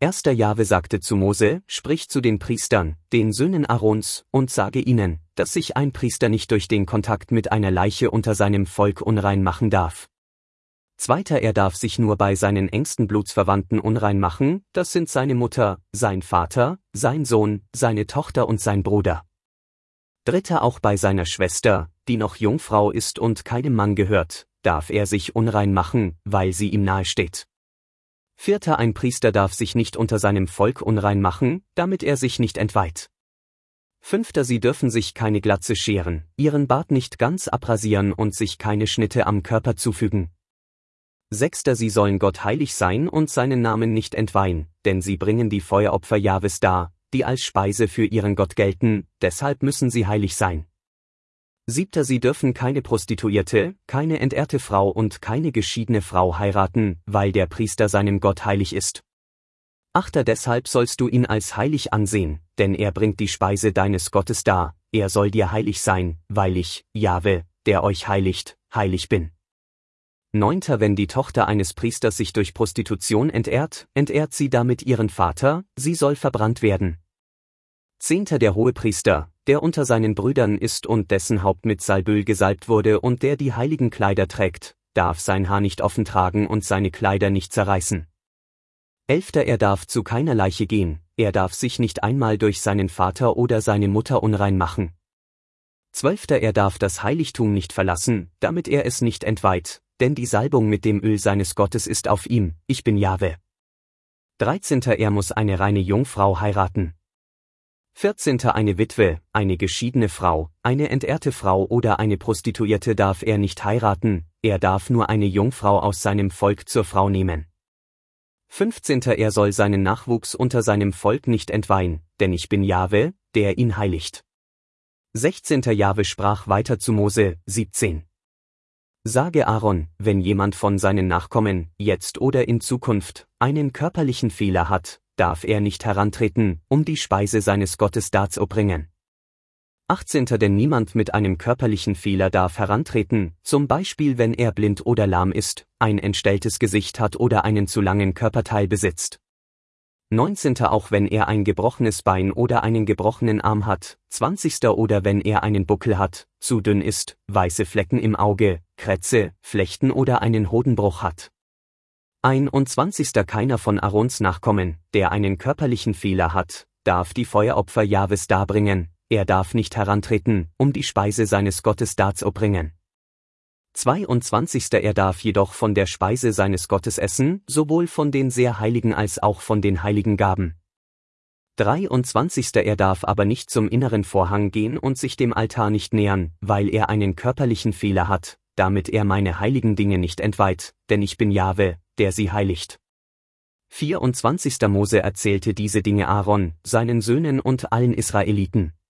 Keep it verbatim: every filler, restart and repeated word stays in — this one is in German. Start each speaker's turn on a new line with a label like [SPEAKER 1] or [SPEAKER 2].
[SPEAKER 1] Erster Jahwe sagte zu Mose, sprich zu den Priestern, den Söhnen Aarons, und sage ihnen, dass sich ein Priester nicht durch den Kontakt mit einer Leiche unter seinem Volk unrein machen darf. Zweiter, er darf sich nur bei seinen engsten Blutsverwandten unrein machen, das sind seine Mutter, sein Vater, sein Sohn, seine Tochter und sein Bruder. Dritter, auch bei seiner Schwester, die noch Jungfrau ist und keinem Mann gehört, darf er sich unrein machen, weil sie ihm nahesteht. Vierter, ein Priester darf sich nicht unter seinem Volk unrein machen, damit er sich nicht entweiht. Fünfter, sie dürfen sich keine Glatze scheren, ihren Bart nicht ganz abrasieren und sich keine Schnitte am Körper zufügen. Sechster, sie sollen Gott heilig sein und seinen Namen nicht entweihen, denn sie bringen die Feueropfer Jahwes dar, die als Speise für ihren Gott gelten, deshalb müssen sie heilig sein. Siebter, sie dürfen keine Prostituierte, keine entehrte Frau und keine geschiedene Frau heiraten, weil der Priester seinem Gott heilig ist. Achter, deshalb sollst du ihn als heilig ansehen, denn er bringt die Speise deines Gottes dar, er soll dir heilig sein, weil ich, Jahwe, der euch heiligt, heilig bin. Neunter, wenn die Tochter eines Priesters sich durch Prostitution entehrt, entehrt sie damit ihren Vater, sie soll verbrannt werden. Zehnter, der Hohepriester, der unter seinen Brüdern ist und dessen Haupt mit Salböl gesalbt wurde und der die heiligen Kleider trägt, darf sein Haar nicht offen tragen und seine Kleider nicht zerreißen. Elfter, er darf zu keiner Leiche gehen, er darf sich nicht einmal durch seinen Vater oder seine Mutter unrein machen. Zwölfter, er darf das Heiligtum nicht verlassen, damit er es nicht entweiht, denn die Salbung mit dem Öl seines Gottes ist auf ihm, ich bin Jahwe. Dreizehnter, er muss eine reine Jungfrau heiraten. Vierzehnter, eine Witwe, eine geschiedene Frau, eine entehrte Frau oder eine Prostituierte darf er nicht heiraten, er darf nur eine Jungfrau aus seinem Volk zur Frau nehmen. Fünfzehnter, er soll seinen Nachwuchs unter seinem Volk nicht entweihen, denn ich bin Jahwe, der ihn heiligt. Sechzehnter, Jahwe sprach weiter zu Mose, siebzehn. Sage Aaron, wenn jemand von seinen Nachkommen, jetzt oder in Zukunft, einen körperlichen Fehler hat, darf er nicht herantreten, um die Speise seines Gottes darzubringen. achtzehnter. Denn niemand mit einem körperlichen Fehler darf herantreten, zum Beispiel wenn er blind oder lahm ist, ein entstelltes Gesicht hat oder einen zu langen Körperteil besitzt. neunzehnter. Auch wenn er ein gebrochenes Bein oder einen gebrochenen Arm hat. zwanzigster. Oder wenn er einen Buckel hat, zu dünn ist, weiße Flecken im Auge, Krätze, Flechten oder einen Hodenbruch hat. einundzwanzigster. Keiner von Aarons Nachkommen, der einen körperlichen Fehler hat, darf die Feueropfer Jahwes darbringen, er darf nicht herantreten, um die Speise seines Gottes darzubringen. zweiundzwanzigster. Er darf jedoch von der Speise seines Gottes essen, sowohl von den sehr heiligen als auch von den heiligen Gaben. dreiundzwanzigster. Er darf aber nicht zum inneren Vorhang gehen und sich dem Altar nicht nähern, weil er einen körperlichen Fehler hat, damit er meine heiligen Dinge nicht entweiht, denn ich bin Jahwe, der sie heiligt. vierundzwanzigster. Mose erzählte diese Dinge Aaron, seinen Söhnen und allen Israeliten.